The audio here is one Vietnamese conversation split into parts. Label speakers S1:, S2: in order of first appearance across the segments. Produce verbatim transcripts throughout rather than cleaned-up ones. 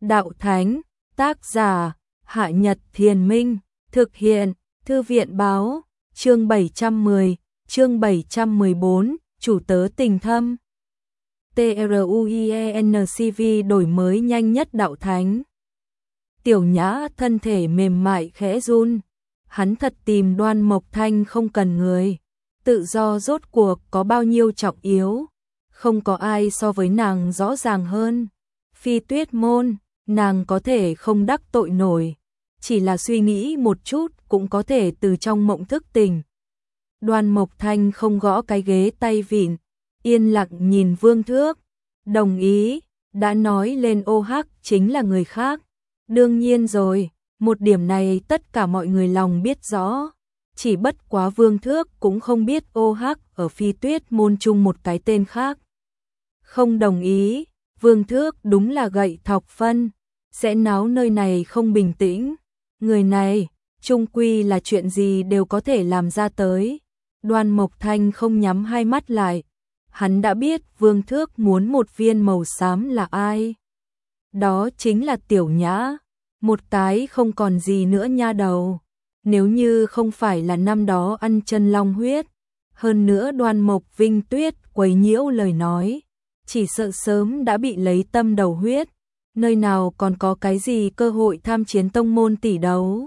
S1: Đạo Thánh, tác giả, Hạ Nhật Thiền Minh, thực hiện, Thư viện báo, chương bảy trăm mười, chương bảy trăm mười bốn, chủ tớ tình thâm. TRUIENCV đổi mới nhanh nhất Đạo Thánh. Tiểu Nhã thân thể mềm mại khẽ run, hắn thật tìm Đoan Mộc Thanh không cần người. Tự do rốt cuộc có bao nhiêu trọng yếu, không có ai so với nàng rõ ràng hơn. Phi Tuyết Môn, nàng có thể không đắc tội nổi, chỉ là suy nghĩ một chút cũng có thể từ trong mộng thức tỉnh. Đoan Mộc Thanh không gõ cái ghế tay vịn, yên lặng nhìn Vương Thước. Đồng ý, đã nói lên ô hắc chính là người khác. Đương nhiên rồi, một điểm này tất cả mọi người lòng biết rõ. Chỉ bất quá Vương Thước cũng không biết ô hắc ở Phi Tuyết Môn chung một cái tên khác. Không đồng ý, Vương Thước đúng là gậy thọc phân, sẽ náo nơi này không bình tĩnh. Người này, chung quy là chuyện gì đều có thể làm ra tới. Đoan Mộc Thanh không nhắm hai mắt lại. Hắn đã biết Vương Thước muốn một viên màu xám là ai. Đó chính là Tiểu Nhã, một cái không còn gì nữa nha đầu. Nếu như không phải là năm đó ăn chân long huyết, hơn nữa Đoan Mộc Vinh Tuyết quấy nhiễu lời nói, chỉ sợ sớm đã bị lấy tâm đầu huyết, nơi nào còn có cái gì cơ hội tham chiến tông môn tỷ đấu.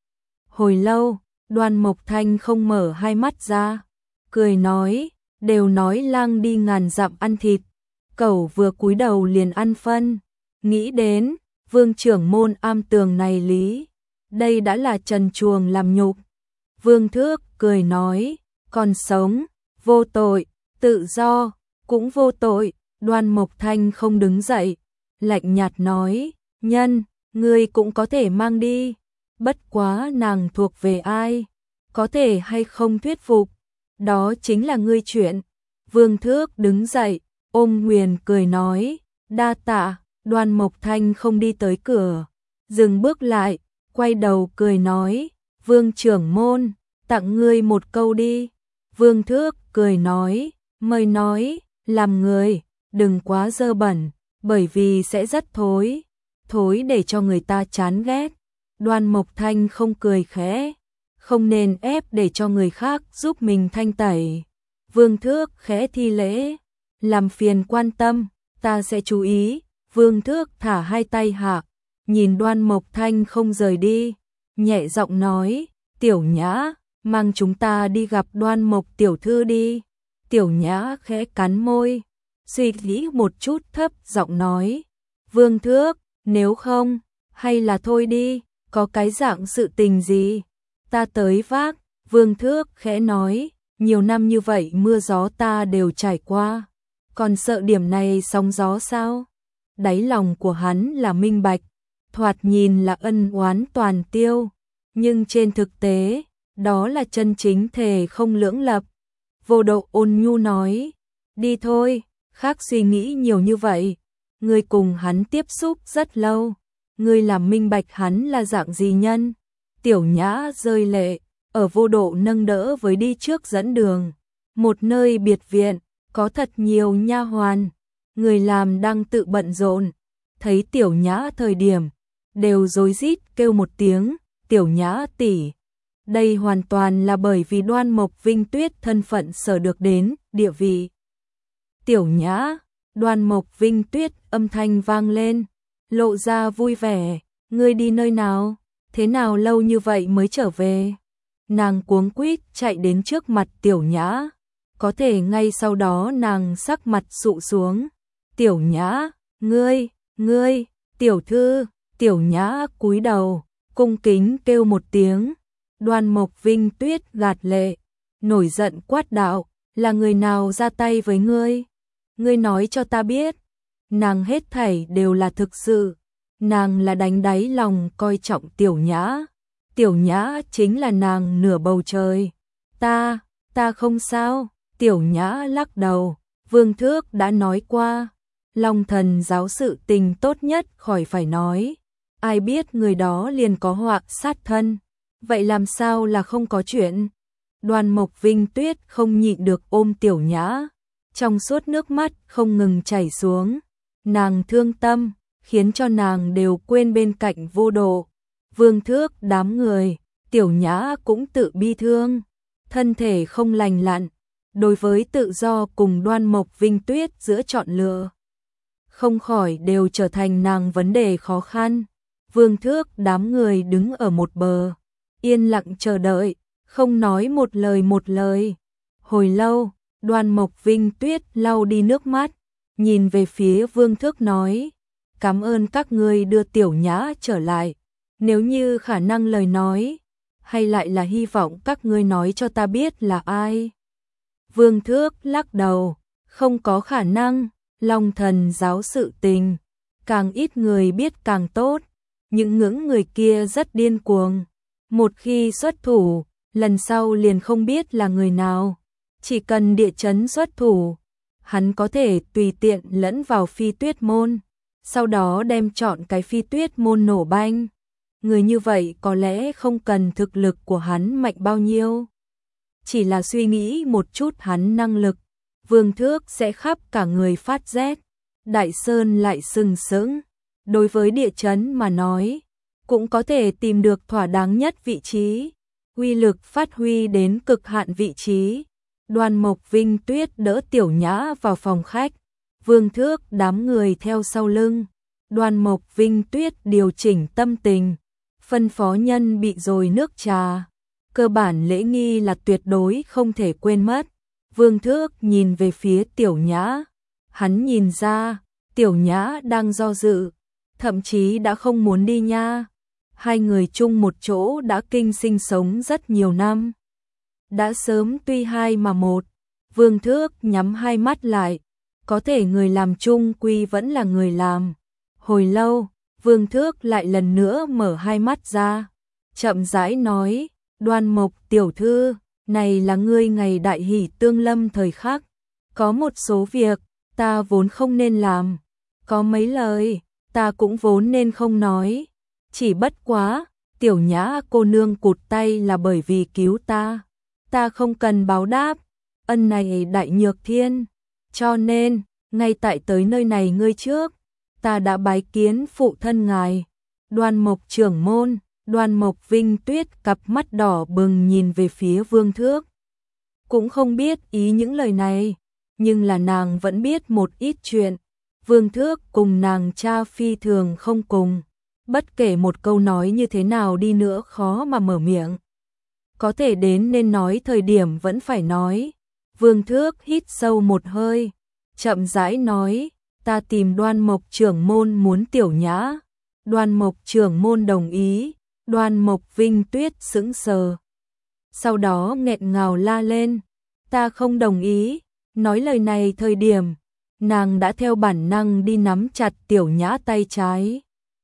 S1: Hồi lâu, Đoan Mộc Thanh không mở hai mắt ra, cười nói, đều nói lang đi ngàn dặm ăn thịt, cẩu vừa cúi đầu liền ăn phân, nghĩ đến, Vương trưởng môn am tường này lý, đây đã là trần truồng làm nhục. Vương Thước cười nói, còn sống, vô tội, tự do, cũng vô tội. Đoan Mộc Thanh không đứng dậy, lạnh nhạt nói, nhân, ngươi cũng có thể mang đi, bất quá nàng thuộc về ai, có thể hay không thuyết phục, đó chính là ngươi chuyện. Vương Thước đứng dậy, ôm Nguyền cười nói, đa tạ. Đoan Mộc Thanh không đi tới cửa, dừng bước lại, quay đầu cười nói, Vương trưởng môn, tặng ngươi một câu đi. Vương Thước cười nói, mời nói, làm người, đừng quá dơ bẩn, bởi vì sẽ rất thối, thối để cho người ta chán ghét. Đoan Mộc Thanh không cười khẽ, không nên ép để cho người khác giúp mình thanh tẩy. Vương Thước khẽ thi lễ, làm phiền quan tâm, ta sẽ chú ý. Vương Thước thả hai tay hạ, nhìn Đoan Mộc Thanh không rời đi, nhẹ giọng nói, Tiểu Nhã, mang chúng ta đi gặp Đoan Mộc tiểu thư đi. Tiểu Nhã khẽ cắn môi, suy nghĩ một chút thấp giọng nói, Vương Thước, nếu không, hay là thôi đi, có cái dạng sự tình gì, ta tới vác. Vương Thước khẽ nói, nhiều năm như vậy mưa gió ta đều trải qua, còn sợ điểm này sóng gió sao? Đáy lòng của hắn là minh bạch, thoạt nhìn là ân oán toàn tiêu, nhưng trên thực tế, đó là chân chính thề không lưỡng lập. Vô Độ ôn nhu nói, đi thôi, khác suy nghĩ nhiều như vậy, ngươi cùng hắn tiếp xúc rất lâu, ngươi làm minh bạch hắn là dạng gì nhân. Tiểu Nhã rơi lệ, ở Vô Độ nâng đỡ với đi trước dẫn đường, một nơi biệt viện, có thật nhiều nha hoàn. Người làm đang tự bận rộn, thấy Tiểu Nhã thời điểm, đều rối rít kêu một tiếng, Tiểu Nhã tỷ. Đây hoàn toàn là bởi vì Đoan Mộc Vinh Tuyết thân phận sở được đến, địa vị. Tiểu Nhã, Đoan Mộc Vinh Tuyết âm thanh vang lên, lộ ra vui vẻ, ngươi đi nơi nào, thế nào lâu như vậy mới trở về. Nàng cuống quýt chạy đến trước mặt Tiểu Nhã, có thể ngay sau đó nàng sắc mặt sụ xuống. Tiểu Nhã, ngươi, ngươi, tiểu thư. Tiểu Nhã cúi đầu, cung kính kêu một tiếng. Đoan Mộc Vinh Tuyết gạt lệ, nổi giận quát đạo, là người nào ra tay với ngươi? Ngươi nói cho ta biết. Nàng hết thảy đều là thực sự, nàng là đánh đáy lòng coi trọng Tiểu Nhã. Tiểu Nhã chính là nàng nửa bầu trời. Ta, ta không sao. Tiểu Nhã lắc đầu, Vương Thước đã nói qua. Long Thần giáo sự tình tốt nhất khỏi phải nói, ai biết người đó liền có họa sát thân, vậy làm sao là không có chuyện. Đoan Mộc Vinh Tuyết không nhịn được ôm Tiểu Nhã, trong suốt nước mắt không ngừng chảy xuống, nàng thương tâm, khiến cho nàng đều quên bên cạnh vô độ. Vương Thước đám người, Tiểu Nhã cũng tự bi thương, thân thể không lành lặn, đối với tự do cùng Đoan Mộc Vinh Tuyết giữa chọn lựa, không khỏi đều trở thành nàng vấn đề khó khăn. Vương Thước đám người đứng ở một bờ, yên lặng chờ đợi, không nói một lời một lời. Hồi lâu, Đoan Mộc Vinh Tuyết lau đi nước mắt, nhìn về phía Vương Thước nói, cảm ơn các ngươi đưa Tiểu Nhã trở lại, nếu như khả năng lời nói, hay lại là hy vọng các ngươi nói cho ta biết là ai. Vương Thước lắc đầu, không có khả năng, Long Thần giáo sự tình, càng ít người biết càng tốt, những ngưỡng người kia rất điên cuồng, một khi xuất thủ, lần sau liền không biết là người nào, chỉ cần địa chấn xuất thủ, hắn có thể tùy tiện lẫn vào Phi Tuyết môn, sau đó đem chọn cái Phi Tuyết môn nổ banh. Người như vậy có lẽ không cần thực lực của hắn mạnh bao nhiêu, chỉ là suy nghĩ một chút hắn năng lực, Vương Thước sẽ khắp cả người phát rét. Đại Sơn lại sừng sững, đối với địa chấn mà nói, cũng có thể tìm được thỏa đáng nhất vị trí, uy lực phát huy đến cực hạn vị trí. Đoan Mộc Vinh Tuyết đỡ Tiểu Nhã vào phòng khách, Vương Thước đám người theo sau lưng. Đoan Mộc Vinh Tuyết điều chỉnh tâm tình, phân phó nhân bị rồi nước trà, cơ bản lễ nghi là tuyệt đối không thể quên mất. Vương Thước nhìn về phía Tiểu Nhã, hắn nhìn ra, Tiểu Nhã đang do dự, thậm chí đã không muốn đi nha. Hai người chung một chỗ đã kinh sinh sống rất nhiều năm, đã sớm tuy hai mà một. Vương Thước nhắm hai mắt lại, có thể người làm chung quy vẫn là người làm. Hồi lâu, Vương Thước lại lần nữa mở hai mắt ra, chậm rãi nói, Đoan Mộc tiểu thư, này là ngươi ngày đại hỷ tương lâm thời khắc, có một số việc, ta vốn không nên làm, có mấy lời, ta cũng vốn nên không nói, chỉ bất quá, Tiểu Nhã cô nương cụt tay là bởi vì cứu ta, ta không cần báo đáp, ân này đại nhược thiên, cho nên, ngay tại tới nơi này ngươi trước, ta đã bái kiến phụ thân ngài. Đoan Mộc trưởng môn, Đoan Mộc Vinh Tuyết cặp mắt đỏ bừng nhìn về phía Vương Thước. Cũng không biết ý những lời này, nhưng là nàng vẫn biết một ít chuyện. Vương Thước cùng nàng cha phi thường không cùng, bất kể một câu nói như thế nào đi nữa khó mà mở miệng. Có thể đến nên nói thời điểm vẫn phải nói. Vương Thước hít sâu một hơi, chậm rãi nói, ta tìm Đoan Mộc trưởng môn muốn Tiểu Nhã. Đoan Mộc trưởng môn đồng ý. Đoan Mộc Vinh Tuyết sững sờ, sau đó nghẹn ngào la lên, ta không đồng ý. Nói lời này thời điểm, nàng đã theo bản năng đi nắm chặt Tiểu Nhã tay trái.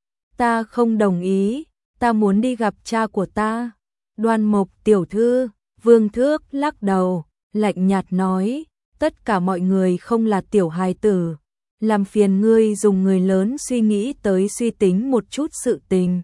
S1: Ta không đồng ý, ta muốn đi gặp cha của ta. Đoan Mộc tiểu thư, Vương Thước lắc đầu, lạnh nhạt nói, tất cả mọi người không là tiểu hài tử, làm phiền ngươi dùng người lớn suy nghĩ tới suy tính một chút sự tình.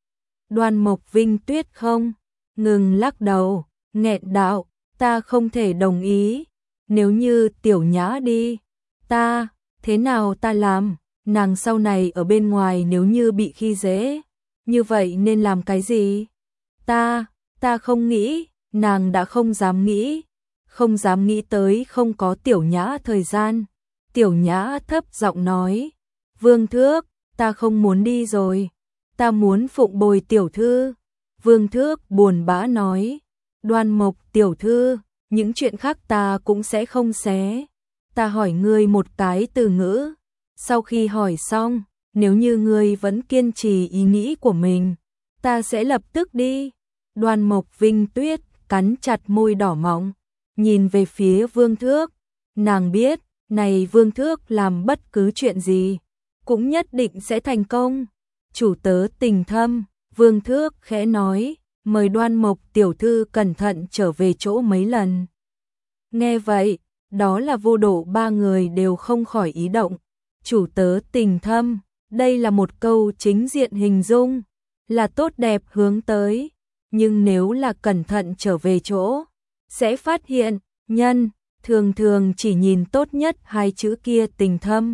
S1: Đoan Mộc Vinh Tuyết không ngừng lắc đầu, nghẹn đạo, ta không thể đồng ý. Nếu như Tiểu Nhã đi, ta, thế nào ta làm? Nàng sau này ở bên ngoài nếu như bị khi dễ, như vậy nên làm cái gì? Ta, ta không nghĩ, nàng đã không dám nghĩ, không dám nghĩ tới không có Tiểu Nhã thời gian. Tiểu Nhã thấp giọng nói, Vương Thước, ta không muốn đi rồi, ta muốn phụng bồi tiểu thư. Vương Thước buồn bã nói, Đoan Mộc tiểu thư, những chuyện khác ta cũng sẽ không xé. Ta hỏi ngươi một cái từ ngữ, sau khi hỏi xong, nếu như ngươi vẫn kiên trì ý nghĩ của mình, ta sẽ lập tức đi. Đoan Mộc Vinh Tuyết cắn chặt môi đỏ mọng, nhìn về phía Vương Thước, nàng biết, này Vương Thước làm bất cứ chuyện gì, cũng nhất định sẽ thành công. Chủ tớ tình thâm, Vương Thước khẽ nói, mời Đoan Mộc tiểu thư cẩn thận trở về chỗ mấy lần. Nghe vậy, đó là vô độ ba người đều không khỏi ý động. Chủ tớ tình thâm, đây là một câu chính diện hình dung, là tốt đẹp hướng tới, nhưng nếu là cẩn thận trở về chỗ, sẽ phát hiện, nhân, thường thường chỉ nhìn tốt nhất hai chữ kia tình thâm,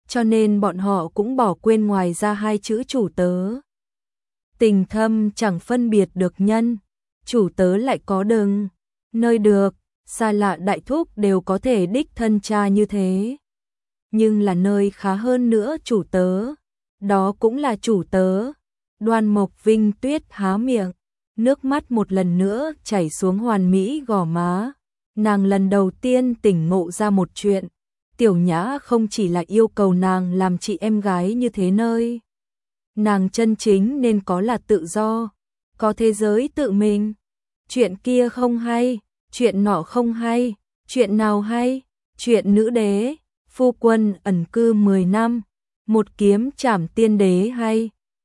S1: cho nên bọn họ cũng bỏ quên ngoài ra hai chữ chủ tớ. Tình thâm chẳng phân biệt được nhân, chủ tớ lại có đừng, nơi được, xa lạ đại thúc đều có thể đích thân cha như thế. Nhưng là nơi khá hơn nữa chủ tớ, đó cũng là chủ tớ. Đoan Mộc Vinh Tuyết há miệng, nước mắt một lần nữa chảy xuống hoàn mỹ gò má. Nàng lần đầu tiên tỉnh ngộ ra một chuyện, Tiểu Nhã không chỉ là yêu cầu nàng làm chị em gái như thế nơi. Nàng chân chính nên có là tự do, có thế giới tự mình. Chuyện kia không hay, chuyện nọ không hay, chuyện nào hay, chuyện nữ đế, phu quân ẩn cư mười năm, một kiếm trảm tiên đế hay.